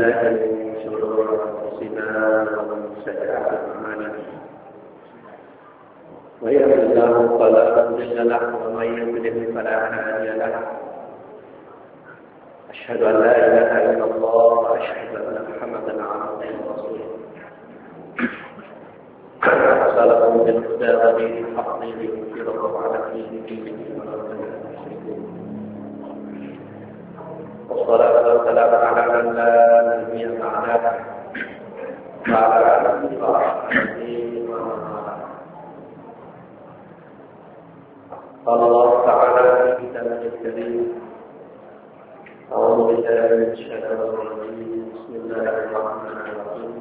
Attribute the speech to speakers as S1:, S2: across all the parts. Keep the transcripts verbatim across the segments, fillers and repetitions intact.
S1: بالله من شرور أنفسنا ومن سيئات أعمالنا من يهده الله فلا مضل له ومن يضلل فلا هادي له أشهد أن لا إله إلا الله وأشهد أن محمدا عبده ورسوله أرسله بالهدى ودين الحق ليظهره على دين دينه ولو كره المشركون والصلاة والسلام على من لا نبي بعده وعلى آله وصحبه ومن والاه. قال الله تعالى في كتابه الكريم: أعوذ بالله من الشيطان الرجيم بسم الله الرحمن الرحيم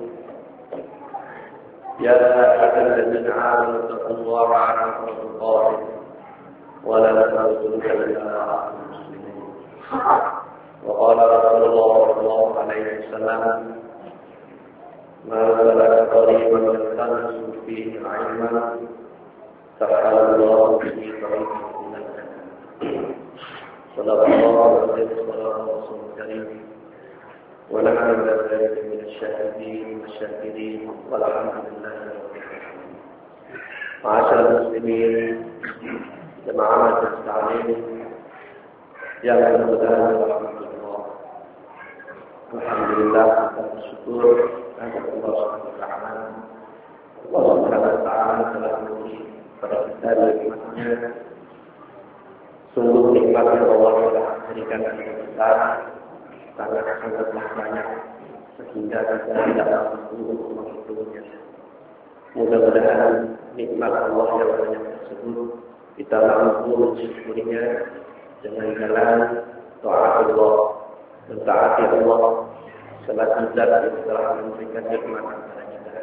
S1: يا أيها الذين آمنوا اتقوا الله حق تقاته ولا تموتن إلا وأنتم مسلمون. وقال رسول الله صلى الله عليه وسلم: ما سلك طريقا يلتمس فيه علما سهل الله به طريقا إلى الجنة. صدق الله العظيم وصدق رسول الكريم ونحن على ذلك من الشاهدين والشاكرين والحمد لله رب العالمين. معاشر المسلمين جماعة التعليم yang mudah-mudahan rahmatullah. Alhamdulillah kita bersyukur kepada Allah Subhanahu wa taala. Allah Subhanahu wa taala telah memberi kepada kita nikmatnya. Sungguh nikmat yang Allah telah berikan kepada kita sangat-sangatlah banyak sehingga kita tidak mampu menghitungnya. Mudah-mudahan nikmat Allah yang banyak tersebut kita mampu mensyukurinya dengan jalan taat Allah, mentaati Allah, selaku zat yang telah memberikan nikmat kepada kita.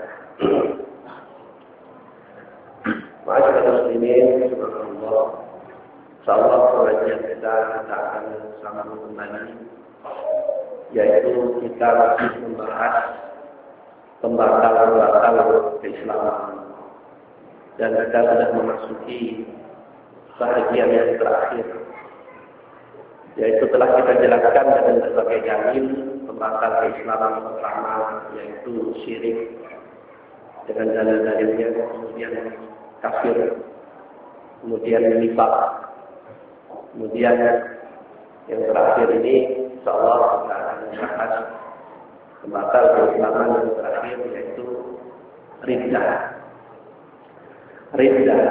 S1: Ma'asyiral muslimin, subhanallah. Insyaallah pengajian kita kita akan sambung kembali, yaitu kita masih membahas pembatal-pembatal keislaman, dan kita sudah memasuki bahagian yang terakhir, yaitu telah kita jelaskan dengan berbagai dalil pembatal keislaman pertama, yaitu syirik dengan dalil-dalilnya, kemudian kafir, kemudian nifaq, kemudian yang terakhir ini insyaallah kita akan membahas pembatal keislaman yang terakhir, yaitu riddah. Riddah.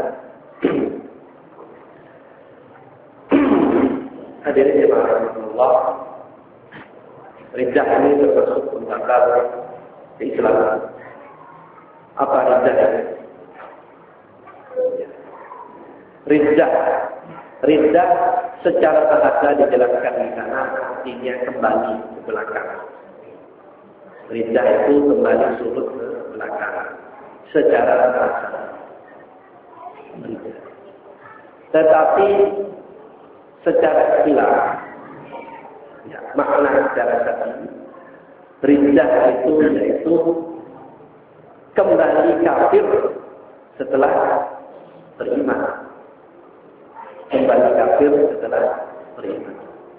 S1: Hadirin jemaah Allah, riddah ini termasuk pembatal keislaman. Apa riddah ini? Riddah, riddah secara bahasa dijelaskan di sana artinya kembali ke belakang. Riddah itu kembali surut ke belakang secara bahasa. Tetapi secara istilah, ya, makna secara syar'i, riddah itu yaitu kembali kafir setelah beriman. Kembali kafir setelah beriman.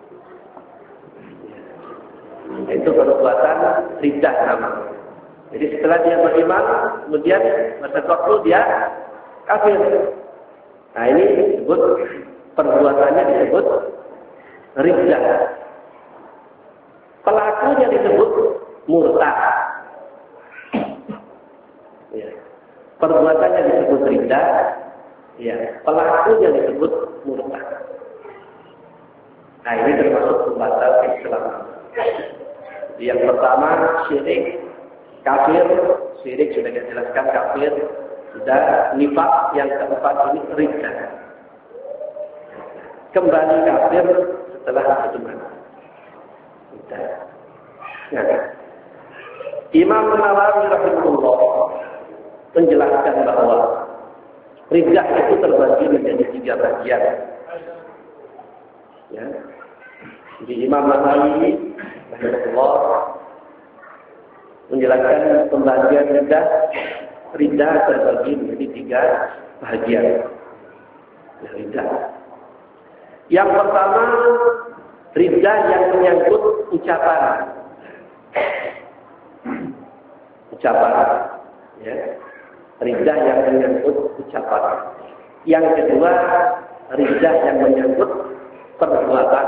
S1: Itu perbuatan riddah namanya. Jadi setelah dia beriman, kemudian masa waktu dia kafir. Nah ini disebut, perbuatannya disebut riddah. Pelakunya disebut murtad. Ya. Perbuatannya disebut riddah. Ya. Pelakunya disebut murtad. Nah ini termasuk pembatal keislaman. Yang pertama syirik, kafir. Syirik sudah dijelaskan, kafir. Sudah, nifaq. Yang keempat ini riddah. Kembali kafir setelah beriman. Nah, Imam Nawawi rahimahullah menjelaskan bahwa riddah itu terbagi menjadi tiga bagian. Ya. Jadi Imam Nawawi rahimahullah menjelaskan pembagian riddah. Riddah terbagi menjadi tiga bagian. Ya, riddah. Yang pertama, riddah yang menyangkut ucapan. ucapan, ya. Ridha yang menyangkut ucapan. Yang kedua, ridha yang menyangkut perbuatan.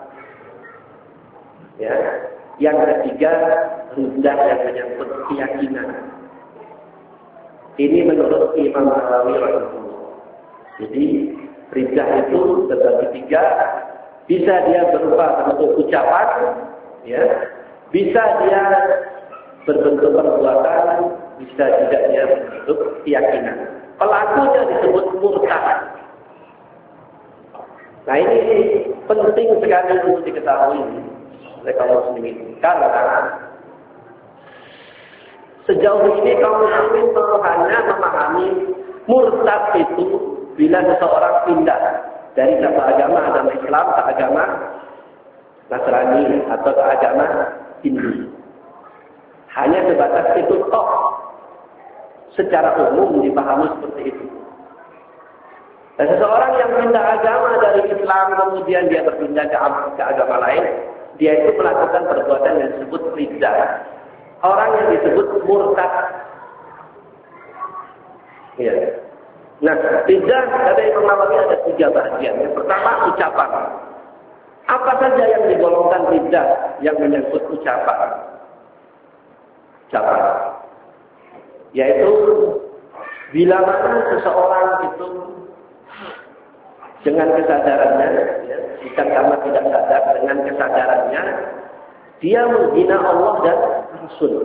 S1: Ya. Yang ketiga, ridha yang menyangkut keyakinan. Ini menurut Imam Nawawi rahimahullah. Jadi ridha itu terbagi tiga. Bisa dia berupa bentuk ucapan, ya. Bisa dia berbentuk perbuatan, bisa juga dia berbentuk keyakinan. Pelakunya disebut murtad. Nah ini penting sekali untuk diketahui oleh kaum muslimin. Karena sejauh ini kaum muslimin hanya memahami murtad itu bila seseorang pindah dari satu agama, agama Islam ke agama Nasrani atau ke agama Hindu. Hanya sebatas itu toh. Secara umum dipahami seperti itu. Dan seseorang yang pindah agama dari Islam kemudian dia berpindah ke, ke agama lain, dia itu melakukan perbuatan yang disebut ridha. Orang yang disebut murtad. Ya. Nah, ridha kata Imam Nawawi ada tiga bagian. Yang pertama ucapan. Apa saja yang digolongkan ridha yang menyangkut ucapan? Ucapan. Yaitu bila mana seseorang itu dengan kesadarannya, ya, bukan karena tidak sadar, dengan kesadarannya dia menghina Allah dan Rasul.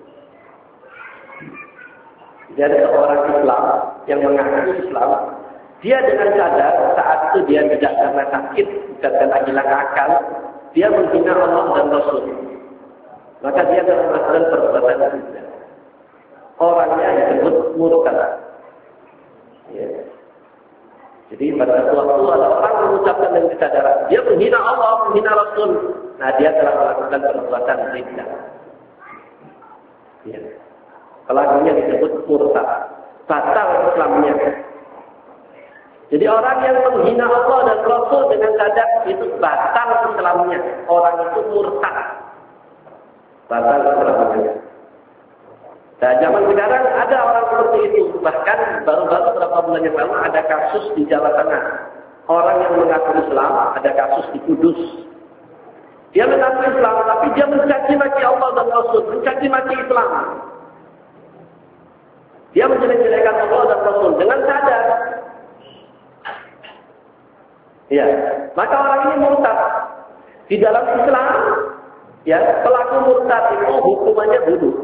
S1: Jadi seorang Islam yang mengaku Islam, dia dengan sadar saat itu dia tidak karena sakit, bukan karena hilang akal, dia menghina Allah dan Rasul. Maka dia telah melakukan perbuatan ridha. Orangnya disebut murtad. Ya. Jadi pada suatu waktu ada orang mengucapkan dengan kesadaran, dia menghina Allah, menghina Rasul. Nah dia telah melakukan perbuatan ridha. Ya. Pelakunya disebut murtad, batal Islamnya. Jadi orang yang menghina Allah dan Rasul dengan sadar itu batal Islamnya. Orang itu murtad, batal Islamnya. Nah, zaman sekarang ada orang seperti itu. Bahkan baru-baru beberapa bulan yang lalu ada kasus di Jawa Tengah. Orang yang mengaku Islam, ada kasus di Kudus. Dia mengaku Islam, tapi dia mencaci maki Allah dan Rasul, mencaci maki Islam. Dia menjelek-jelekan Allah dan Rasul dengan sadar. Ya, maka orang ini murtad. Di dalam Islam, ya, pelaku murtad itu hukumannya bunuh.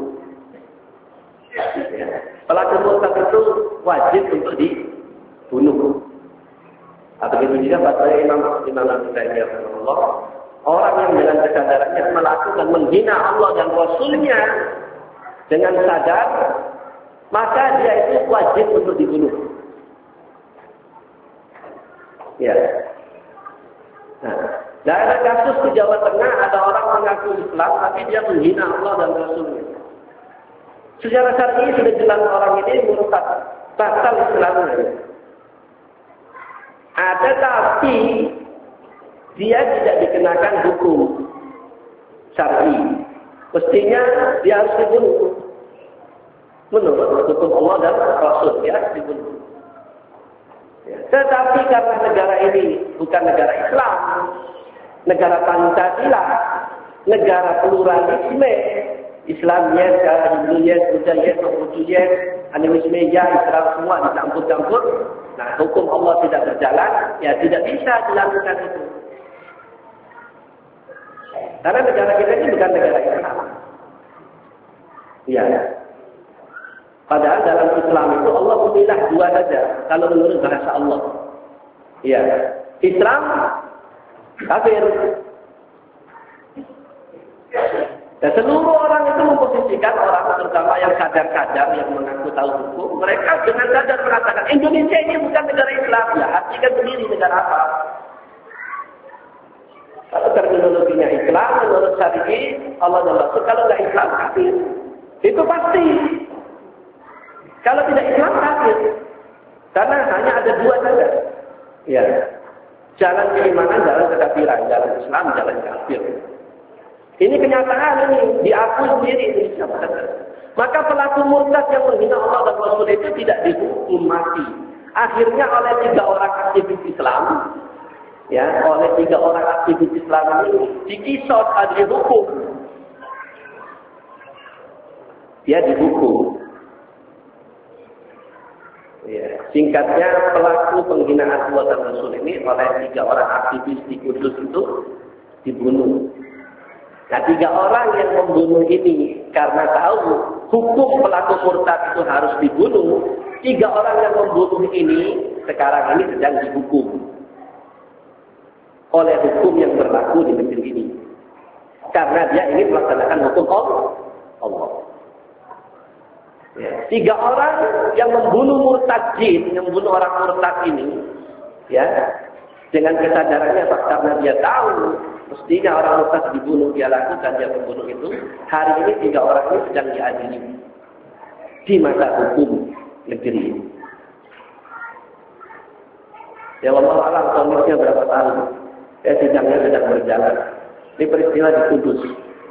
S1: Ya, pelaku murtad itu wajib untuk dibunuh. Atau begitu juga fatwa Imam Imam Al-Ghazali rahimahullah, orang yang dengan kesadarannya melakukan menghina Allah dan Rasulnya dengan sadar, maka dia itu wajib untuk dibunuh. Ya. Nah, dalam kasus di Jawa Tengah ada orang mengaku Islam tapi dia menghina Allah dan Rasulnya. Secara syar'i sudah jelas orang ini murtad, batal Islamnya. Ada tapi dia tidak dikenakan hukum syar'i. Mestinya dia harus dibunuh. Menurut hukum Allah dan Rasul dia harus dibunuh. Ya. Tetapi karena negara ini bukan negara Islam, negara Pancasila, negara pluralisme, Islam yes, Hindu yes, Buddha yes, Konghucu yes, animisme ya, Islam semua dicampur-campur. Nah, hukum Allah tidak berjalan, ya tidak bisa dilakukan itu. Karena negara kita ini bukan negara Islam. Ya. Padahal dalam Islam itu Allah memilah dua saja, kalau menurut bahasa Allah. Ya. Islam, kafir. Dan seluruh orang itu memposisikan orang terutama yang sadar-sadar yang mengaku tahu hukum, mereka dengan sadar mengatakan Indonesia ini bukan negara Islam, ya artikan sendiri negara apa? Kalau terminologinya Islam menurut syar'i Allah dan Rasul, kalau tidak Islam kafir, itu pasti. Kalau tidak Islam kafir, karena hanya ada dua saja. Ya, jalan keimanan, jalan kekafiran, jalan Islam, jalan kafir. Ini kenyataan ini, diakui sendiri ini siapa kata. Maka pelaku murtad yang menghina Allah dan Rasul itu tidak dihukum mati. Akhirnya oleh tiga orang aktivis Islam, ya, oleh tiga orang aktivis Islam ini dikisos, dihukum. Dia dihukum. Ya, singkatnya pelaku penghinaan Allah dan Rasul ini oleh tiga orang aktivis di Kudus itu dibunuh. Nah, tiga orang yang membunuh ini karena tahu hukum pelaku murtad itu harus dibunuh. Tiga orang yang membunuh ini sekarang ini sedang dihukum oleh hukum yang berlaku di negeri ini. Karena dia ingin melaksanakan hukum Allah. Ya. Tiga orang yang membunuh murtadin, yang membunuh orang murtad ini, ya, dengan kesadarannya karena dia tahu mestinya orang murtad dibunuh, dia lakukan, dia membunuh itu. Hari ini tiga orang ini sedang diadili di mata hukum negeri ini. Ya Allah alam kondisinya berapa tahun? Ya, sidangnya sedang berjalan. Ini peristiwa di Kudus.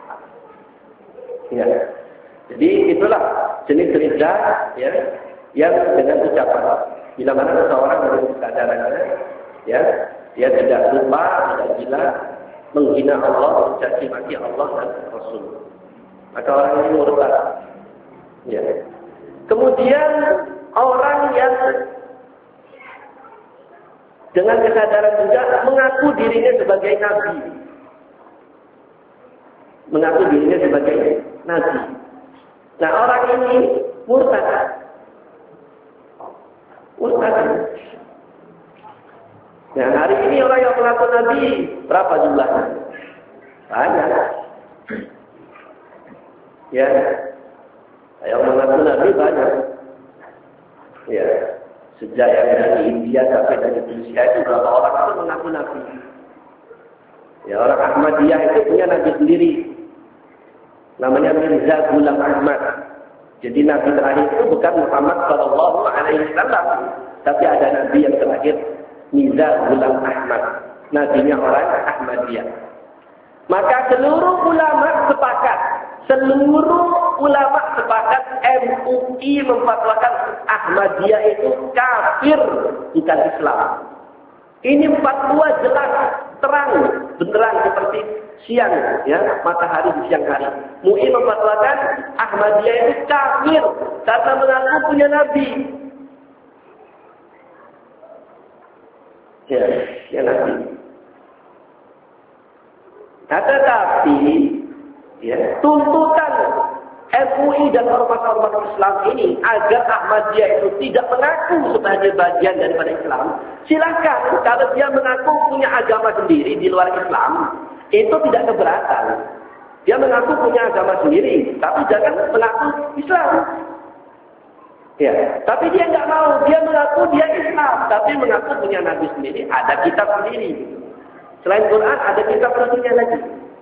S1: Ya. Jadi itulah jenis cerita, ya, yang dengan ucapan. Bila mana seseorang dengan kesadarannya, ya, dia tidak lupa, tidak gila, menghina Allah, mencaci maki Allah dan Rasul. Maka orang ini murtad. Ya. Kemudian orang yang dengan kesadaran juga mengaku dirinya sebagai nabi. Mengaku dirinya sebagai nabi. Nah, orang ini murtad. Murtad. Nah, hari ini orang yang mengaku nabi berapa jumlahnya? Banyak. Ya. Yang mengaku nabi banyak. Ya. Sejak yang dari India sampai dari Indonesia itu berapa orang itu mengaku nabi. Ya, orang Ahmadiyah itu punya nabi sendiri. Namanya Mirza Ghulam Ahmad. Jadi nabi terakhir itu bukan Muhammad Shallallahu Alaihi Wasallam, tapi ada nabi yang terakhir, Mirza Ghulam Ahmad. Nabinya orang Ahmadiyah. Maka seluruh ulama sepakat, seluruh ulama sepakat M U I memfatwakan Ahmadiyah itu kafir, bukan Islam. Ini fatwa jelas, terang, beneran seperti siang, ya, matahari di siang hari. M U I memfatwakan Ahmadiyah itu kafir karena mengaku punya nabi. Ya, ya nabi. Nah, tetapi, ya, tuntutan M U I dan ormas-ormas Islam ini agar Ahmadiyah itu tidak mengaku sebagai bagian daripada Islam. Silahkan, kalau dia mengaku punya agama sendiri di luar Islam, itu tidak keberatan. Dia mengaku punya agama sendiri, tapi jangan mengaku Islam. Ya, tapi dia nggak mau. Dia mengaku dia Islam, tapi mengaku punya nabi sendiri, ada kitab sendiri. Selain Quran, ada kitab resminya lagi.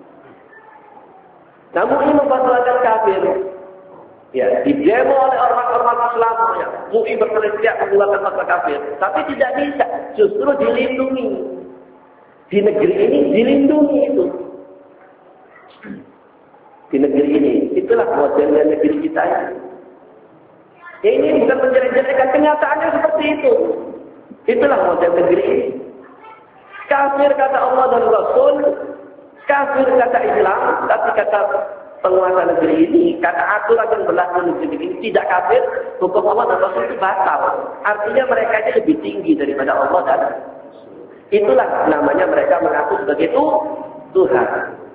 S1: Namun ini memfatwakan kafir. Ya, didemo oleh ormas-ormas Islam, ya. M U I berteriak mengeluarkan fatwa kafir, tapi tidak bisa. Justru dilindungi. Di negeri ini dilindungi itu. Di negeri ini, itulah modelnya negeri kita ini. Ya, ini bukan menjelek-jelekan, kenyataannya seperti itu. Itulah model negeri ini. Kafir kata Allah dan Rasul, kafir kata Islam, tapi kata penguasa negeri ini, kata aturan yang berlaku di negeri ini tidak kafir, hukum Allah dan Rasul itu batal. Artinya mereka ini lebih tinggi daripada Allah dan Rasul. Itulah namanya mereka mengaku sebagai itu Tuhan.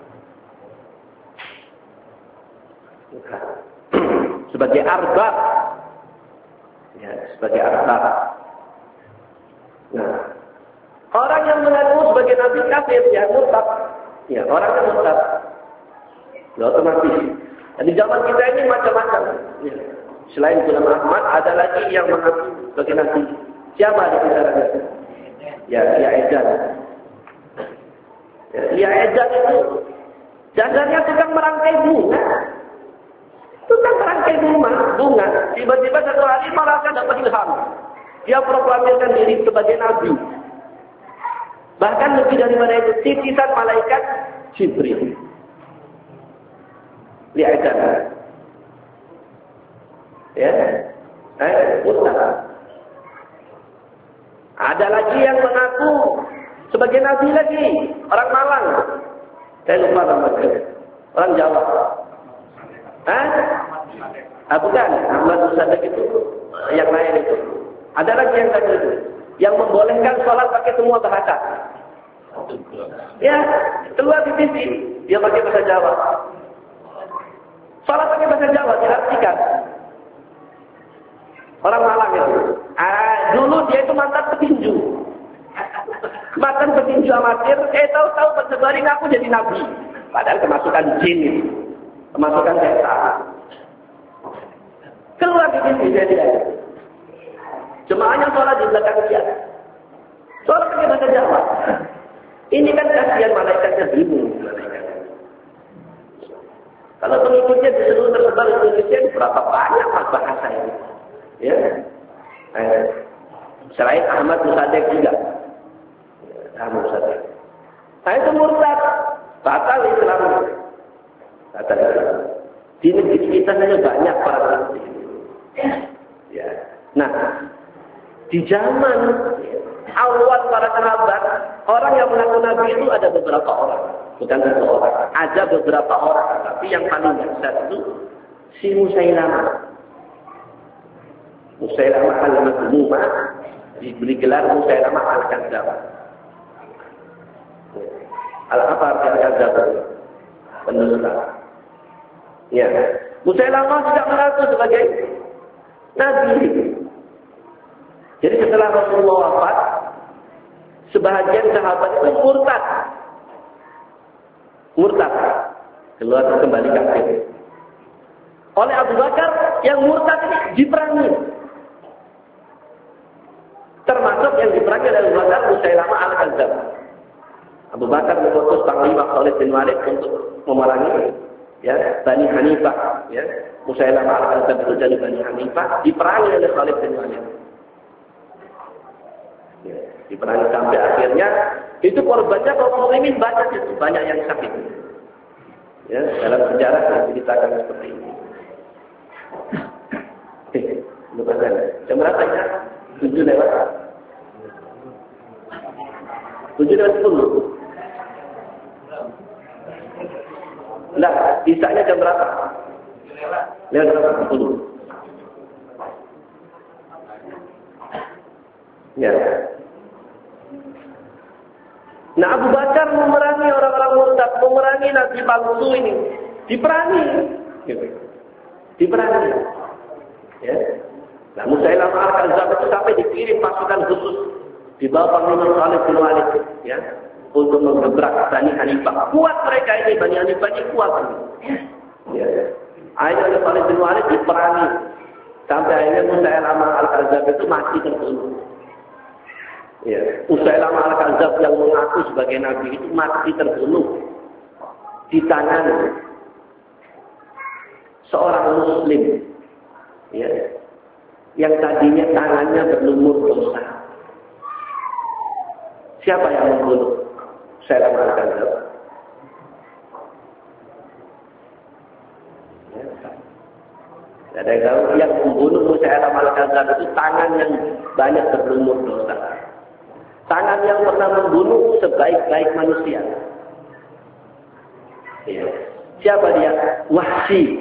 S1: Tuhan. Sebagai arbab. Ya, sebagai arbab. Nah, orang yang mengaku sebagai nabi kafir, ya murtad. Ya, orang yang murtad. Ya, otomatis. Dan di zaman kita ini macam-macam. Ya. Selain Ghulam Ahmad, ada lagi yang mengaku sebagai nabi. Siapa di antaranya? Ya, Lia Edan. Ya, Lia Edan itu dasarnya tukang merangkai bunga. Tukang merangkai bunga, bunga. Tiba-tiba satu hari merasa dapat ilham. Dia proklamirkan diri sebagai nabi. Bahkan lebih daripada itu, titisan malaikat Jibril. li'adan. Ya, eh, murtad. Ada lagi yang mengaku sebagai nabi lagi, orang Malang. Saya lupa namanya. Orang Jawa. Hah? Ah, bukan, Ahmad Musaddiq itu yang lain itu. Ada lagi yang tadi itu, yang membolehkan sholat pakai semua bahasa. Ya, keluar di T V, dia pakai bahasa Jawa. Sholat pakai bahasa Jawa diartikan. Orang Malang itu. Ah, dulu dia itu mantan petinju. Mantan petinju amatir, eh tahu-tahu bersebaring aku jadi nabi. Padahal kemasukan jin itu. Kemasukan setan. Keluar di sini dia tidak. Jemaahnya sholat di belakang dia. Sholat pakai bahasa Jawa. Ini kan kasihan malaikatnya bingung. Kalau pengikutnya di seluruh tersebar di Indonesia, berapa banyak bahasa ini? Ya, eh, selain Ahmad Musaddiq juga, Ahmad Musaddiq. Saya itu murtad, batal Islam, batal Islam. Di negeri kita saja banyak para nabi. Ya, nah di zaman awal para sahabat, orang yang mengaku nabi itu ada beberapa orang, bukan satu orang, ada beberapa orang, tapi yang paling besar itu si Musailamah. Musailamah al-Mazmumah diberi gelar Musailamah al-Kadzdzab. Al-apa arti al-Kadzdzab? Pendusta. Ya, Musailamah tidak mengaku sebagai nabi. Jadi setelah Rasulullah wafat, sebahagian sahabat itu murtad. Murtad. Keluar kembali kafir. Oleh Abu Bakar yang murtad ini diperangi. Termasuk yang diperangi oleh Abu Bakar Musailamah al-Kadzdzab. Abu Bakar mengutus Panglima Khalid bin Walid untuk memerangi ya Bani Hanifah, ya. Musailamah al-Kadzdzab itu dari Bani Hanifah diperangi oleh Khalid bin Walid. Ya, diperangi sampai akhirnya itu korbannya kaum muslimin banyak itu, banyak yang sakit. Ya, dalam sejarah diceritakan seperti ini. Eh, lupa saya. Jam berapa ya? Tujuh lewat. Tujuh lewat sepuluh. Nah, isanya jam berapa? Lewat berapa? Sepuluh. Ya. Nah, Abu Bakar memerangi orang-orang murtad, memerangi nabi palsu ini, diperangi, gitu. Diperangi. Ya. Nah, Musailamah al-Kadzdzab itu sampai dikirim pasukan khusus di bawah Panglima Khalid bin Walid, ya, untuk menggebrak Bani Hanifah. Kuat mereka ini, Bani Hanifah ini kuat. Ya. Akhirnya Khalid bin Walid diperangi sampai akhirnya Musailamah al-Kadzdzab itu mati terbunuh. Ya, Musailamah al-Kadzdzab yang mengaku sebagai nabi itu mati terbunuh di tangan seorang muslim, ya, yang tadinya tangannya berlumur dosa. Siapa yang membunuh Musailamah al-Kadzdzab? Ya. Ada yang tahu yang membunuh Musailamah al-Kadzdzab itu tangan yang banyak berlumur dosa. Tangan yang pernah membunuh sebaik-baik manusia. Ya. Siapa dia? Wahsy.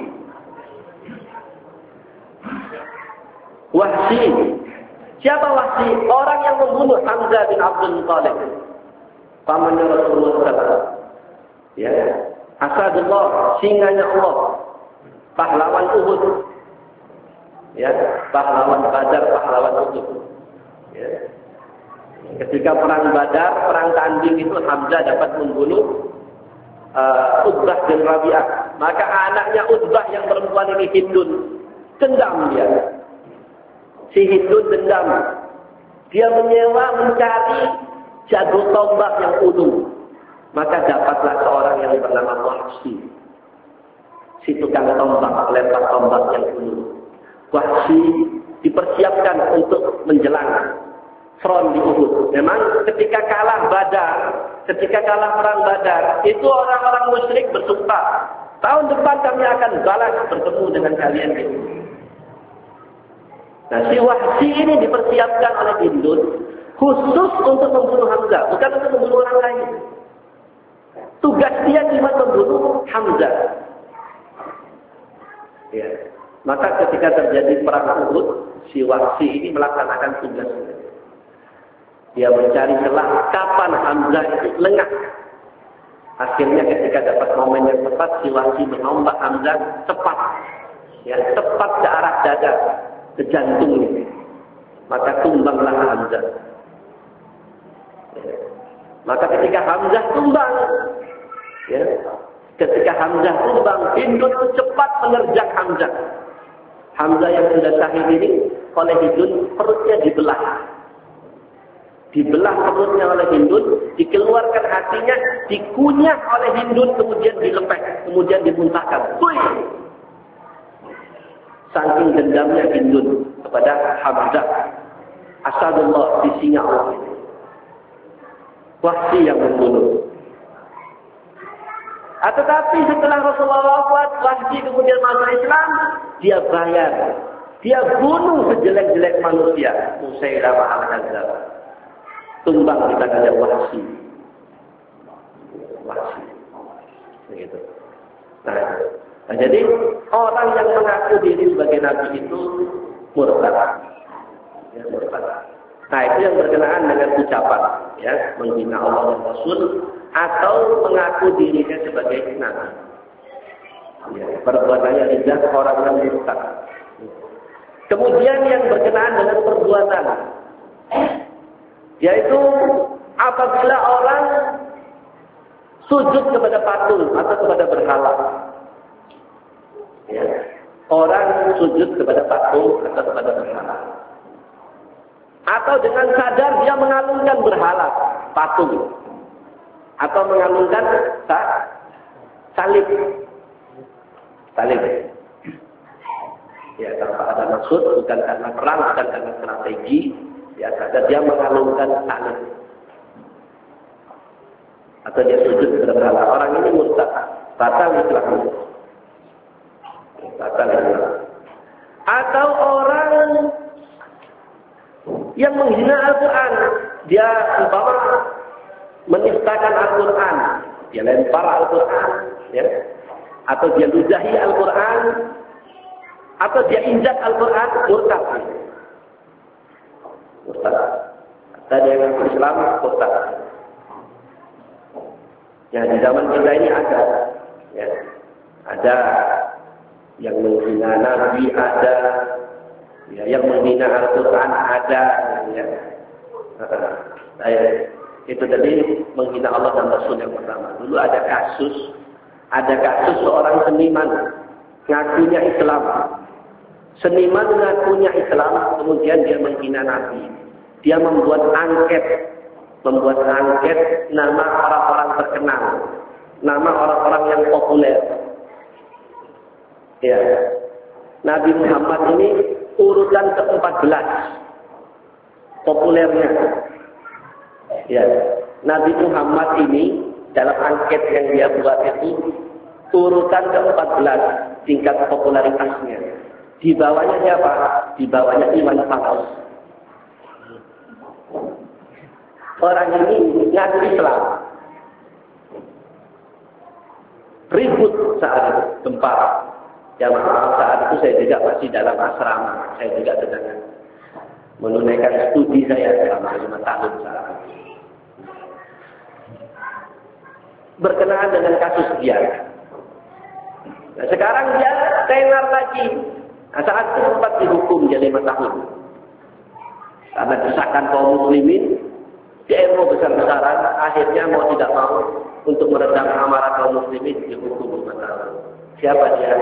S1: Wahsy. Siapa Wahsy? Orang yang membunuh Hamzah bin Abdul Muttalib, pamannya Rasulullah shallallahu alaihi wasallam. Ya. Asadullah, singanya Allah. Pahlawan Uhud. Ya, pahlawan Badar, pahlawan Uhud. Ya. Ketika perang Badar, perang tanding itu Hamzah dapat membunuh uh, Utbah bin Rabi'ah. Maka anaknya Utbah yang perempuan ini Hindun, dendam dia. Si Hindun dendam. Dia menyewa mencari jago tombak yang ulu. Maka dapatlah seorang yang bernama Wahsy. Si tukang tombak, lempar tombak yang ulu. Wahsy dipersiapkan untuk menjelang front di Uhud. Memang ketika kalah Badar, ketika kalah perang Badar, itu orang-orang musyrik bersumpah, Tahun depan kami akan balas bertemu dengan kalian di Uhud. Nah, si Wahsy ini dipersiapkan oleh Hindun khusus untuk membunuh Hamzah, bukan untuk membunuh orang lain. Tugas dia cuma membunuh Hamzah. Ya. Maka ketika terjadi perang Uhud, si Wahsy ini melaksanakan tugasnya. Dia mencari celah kapan Hamzah itu lengah. Akhirnya ketika dapat momen yang tepat, si Wahsy menombak Hamzah tepat. Ya, tepat ke arah dada, ke jantungnya. Maka tumbanglah Hamzah. Ya. Maka ketika Hamzah tumbang, ya, ketika Hamzah tumbang, Hindun cepat menerjang Hamzah. Hamzah yang sudah syahid ini oleh Hindun perutnya dibelah. Dibelah perutnya oleh Hindun, dikeluarkan hatinya, dikunyah oleh Hindun, kemudian dilepek, kemudian dimuntahkan. Hui! Saking dendamnya Hindun kepada Hamzah, Asadullah, sisinya Allah. Wahsy yang membunuh. Ah, tetapi setelah Rasulullah wafat, Wahsy kemudian masuk Islam, dia bayar. Dia bunuh sejelek-jelek manusia. Musailamah al-Kadzdzab. Tumbang di tangannya Wahsy. Wahsy. Begitu. Nah, nah, jadi orang yang mengaku diri sebagai nabi itu murtad. Ya, murtad. Nah, itu yang berkenaan dengan ucapan, ya, menghina Allah dan Rasul atau mengaku dirinya sebagai nabi. Ya, perbuatannya lidah orang yang murtad. Kemudian yang berkenaan dengan perbuatan, yaitu apabila orang sujud kepada patung atau kepada berhala. Ya, orang sujud kepada patung atau kepada berhala. Atau dengan sadar dia mengalungkan berhala, patung. Atau mengalungkan salib. Salib. Ya, tanpa ada maksud, bukan karena perang, bukan karena strategi. Ya, sadar dia mengalungkan salib. Atau dia sujud kepada berhala. Orang ini murtad. Batal Islamnya. Batal Islam. Atau orang yang menghina Al-Quran, dia umpama menistakan Al-Quran, dia lempar Al-Quran, ya, atau dia ludahi Al-Quran, atau dia injak Al-Quran, murtad. Murtad. Tadi yang Islam murtad. Ya, di zaman kita ini ada, ya, ada yang menghina Nabi, ada. Ya, yang menghina Al-Quran ada, ya. Nah, itu tadi menghina Allah dan Rasul yang pertama. Dulu ada kasus, ada kasus seorang seniman ngakunya Islam. Seniman ngakunya Islam, kemudian dia menghina Nabi. Dia membuat angket, membuat angket nama orang-orang terkenal, nama orang-orang yang populer. Ya, Nabi Muhammad ini urutan ke empat belas populernya. Ya, Nabi Muhammad ini dalam angket yang dia buat itu urutan ke empat belas tingkat popularitasnya. Di bawahnya siapa? Di bawahnya Iwan Fals. Orang ini ngaku Islam. Ribut saat itu, gempar. Jamaah saat itu saya juga masih dalam asrama. Saya juga sedang menunaikan studi saya selama lima tahun saat itu. Berkenaan dengan kasus dia. Nah, sekarang dia tenar lagi. Nah, saat itu sempat dihukum dia lima tahun. Karena desakan kaum muslimin, demo besar-besaran, akhirnya mau tidak mau untuk meredam amarah kaum muslimin dihukum lima tahun. Siapa dia?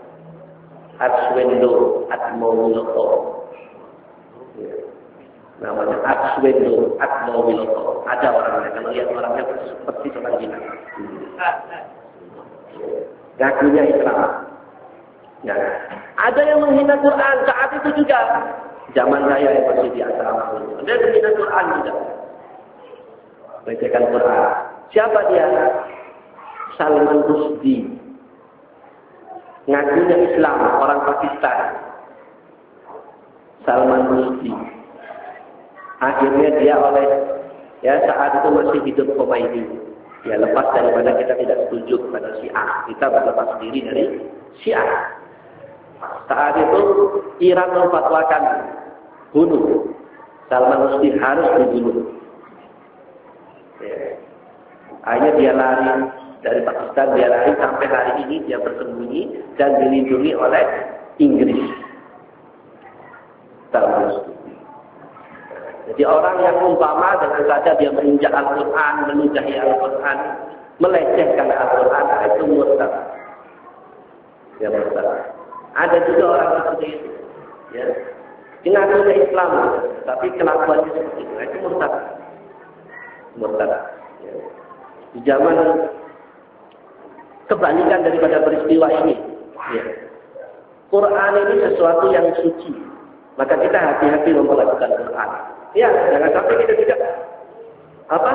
S1: Arswendo Atmowiloto. Ya. Namanya Arswendo Atmowiloto. Ada orangnya, kalau lihat orangnya seperti orang gila. Ngakunya Islam. Ya. Ada yang menghina Quran saat itu juga. Zaman saya yang masih di asrama itu. Ada yang menghina Quran juga. Bacakan Quran. Siapa dia? Salman Rushdie. ngakunya Islam, orang Pakistan, Salman Rushdie. Akhirnya dia oleh, ya saat itu masih hidup Khomeini. Ya lepas daripada kita tidak setuju kepada Syiah, kita berlepas diri dari Syiah. Saat itu Iran memfatwakan bunuh Salman Rushdie, harus dibunuh. Ya. Akhirnya dia lari dari Pakistan, dia lari sampai hari ini dia bersembunyi dan dilindungi oleh Inggris. Salman Rushdie. Jadi orang yang umpama dengan saja dia menginjak Al-Quran, meludahi Al-Quran, melecehkan Al-Quran, itu murtad. Ya murtad. Ada juga orang seperti itu. Ya. Mengakunya Islam, tapi kelakuannya seperti itu. Itu murtad. Murtad. Ya. Di zaman kebalikan daripada peristiwa ini. Ya. Quran ini sesuatu yang suci. Maka kita hati-hati memperlakukan Quran. Ya, jangan sampai kita tidak apa?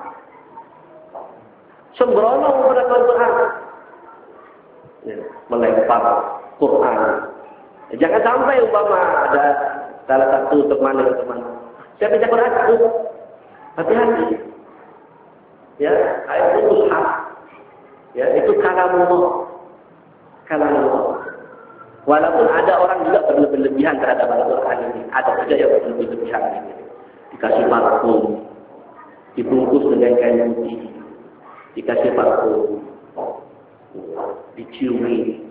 S1: Sembrono memperlakukan Quran. Ya, melempar Quran. Ya, jangan sampai umpama ada salah satu teman dengan teman. Saya baca Quran itu. Hati-hati. Ya, ayat itu mushaf. Ya, itu kalamullah. Kalamullah. Walaupun ada orang juga berlebihan terhadap Al-Quran ini. Ada juga yang berlebihan ini. Dikasih parfum. Dibungkus dengan kain putih. Dikasih parfum. Diciumi.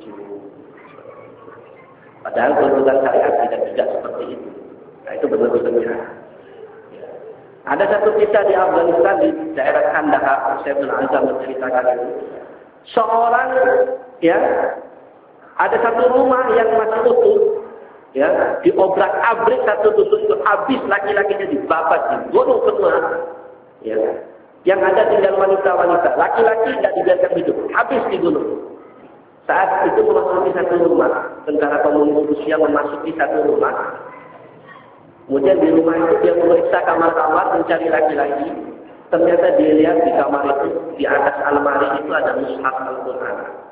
S1: Padahal tuntutan syariat tidak tidak seperti itu. Nah itu berlebihan. Ada satu kisah di Afghanistan di daerah Kandahar. Saya bin Azam menceritakan itu. Seorang ya ada satu rumah yang masih utuh, ya, diobrak-abrik satu dusun itu habis, laki-lakinya dibakar, dibunuh semua, ya. Yang ada tinggal wanita-wanita, laki-laki tidak dibiarkan hidup, habis dibunuh. Saat itu memasuki satu rumah, tentara komunis Rusia memasuki satu rumah. Kemudian di rumah itu dia memeriksa kamar-kamar mencari laki-laki. Ternyata dia lihat di kamar itu, di atas almari itu ada mushaf Al-Quran.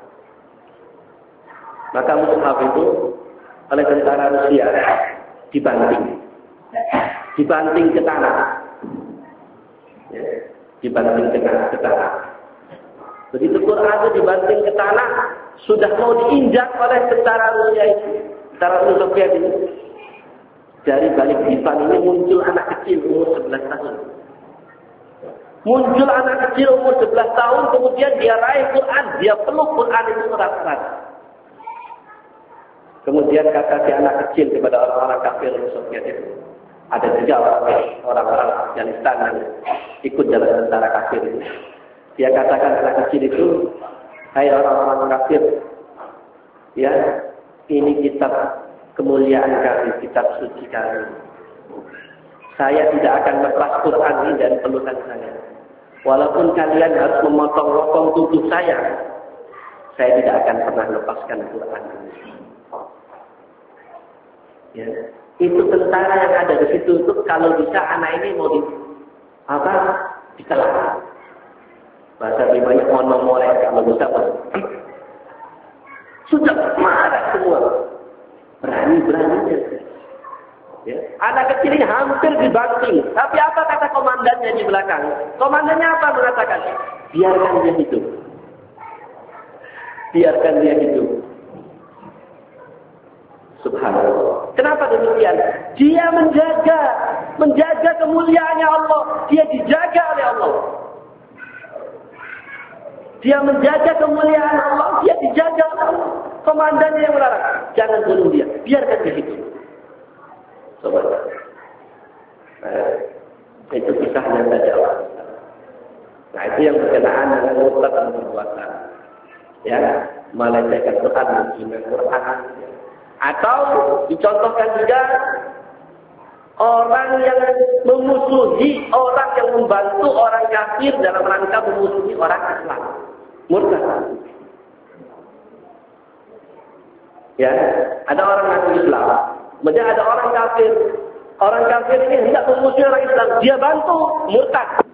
S1: Maka mushaf itu oleh tentara Rusia dibanting, dibanting ke tanah, ya, dibanting ke tanah, ke tanah. Begitu Quran itu dibanting ke tanah, sudah mau diinjak oleh tentara Rusia itu, tentara Uni Soviet ini. Dari balik dipan ini muncul anak kecil umur sebelas tahun. Muncul anak kecil umur sebelas tahun, kemudian dia raih Quran, dia peluk Quran itu erat-erat. Kemudian kata si anak kecil kepada orang-orang kafir Soviet itu. Ada juga orang-orang Afghanistan yang ikut dalam tentara kafir itu. Dia katakan anak kecil itu, hai orang-orang kafir, ya, ini kitab kemuliaan kami, kitab suci kami. Saya tidak akan lepas Quran ini dari pelukan saya. Walaupun kalian harus memotong-potong tubuh saya, saya tidak akan pernah lepaskan Quran ini. Ya. Itu tentara yang ada di situ itu kalau bisa anak ini mau di apa dikelar. Bahasa Bimanya monomolek kalau bisa sudah marah semua, berani-beraninya. Ya. Anak kecil ini hampir dibanting, tapi apa kata komandannya di belakang? Komandannya apa mengatakan? Biarkan dia hidup, biarkan dia hidup. Subhanallah. Kenapa demikian? Dia menjaga, menjaga kemuliaannya Allah. Dia dijaga oleh Allah. Dia menjaga kemuliaan Allah. Dia dijaga oleh Allah. Komandannya yang melarang, jangan bunuh dia, biarkan dia hidup. Sobat, nah, itu kisahnya saja. Nah itu yang berkenaan dengan murtad dan perbuatan. Ya, melecehkan Quran, menghina Quran. Ya. Atau dicontohkan juga orang yang memusuhi, orang yang membantu orang kafir dalam rangka memusuhi orang Islam. Murtad. Ya, ada orang ngaku Islam, kemudian ada orang kafir. Orang kafir ini hendak memusuhi orang Islam, dia bantu, murtad.